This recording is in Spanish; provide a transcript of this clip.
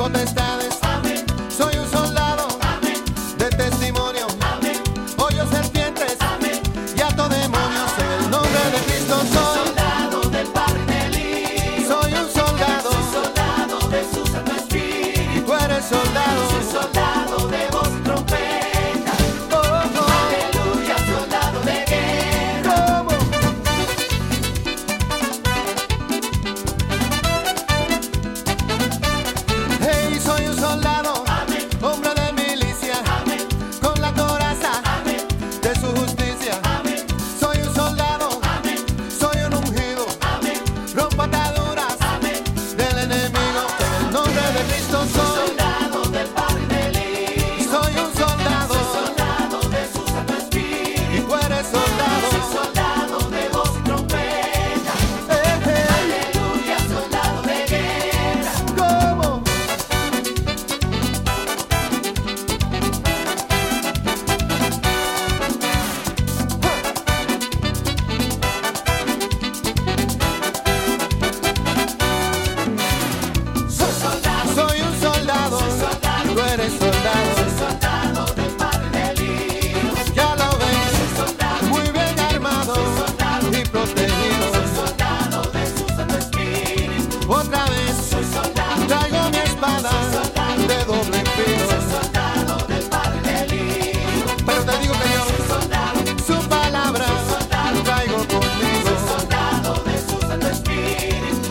potestades. Amén. Soy un soldado. Amén. De testimonio. Amén. Hoyo serpientes. Amén. Y ato demonios en el nombre de Cristo soy. Soldado del Padre y del Hijo. Soy un soldado. Soy soldado de su Santo Espíritu. Tú eres soldado. Soy soldado de voz y trompeta. Oh, oh. Aleluya, soldado de guerra. ¿Cómo? Hey, soy un soldado. Amén. Hombre de milicia. Amén. Con la coraza Amén. de su justicia. Amén. Soy un soldado. Amén. Soy un ungido. Amén. Rompo ataduras Amén. del enemigo. En el nombre de Cristo soy. Soldado del Padre y del Hijo. Soy un soldado. Soy soldado de su Santo Espíritu. Y tú eres soldado. Soy soldado de voz y trompeta. Aleluya, soldado de guerra. ¿Cómo? Soy soldado. Soy un soldado. soldado. Tú eres soldado. Soy soldado del Padre y del Hijo. Ya lo ves. Soldado. Muy bien armado soldado. y protegido. Soy soldado de su Santo Espíritu. Otra vez Soy soldado. traigo mi espada soldado. de doble filo. Soy soldado del Padre y del Hijo. Pero te digo que yo Soldado. su palabra soldado. traigo conmigo. Soldado de su Santo Espíritu.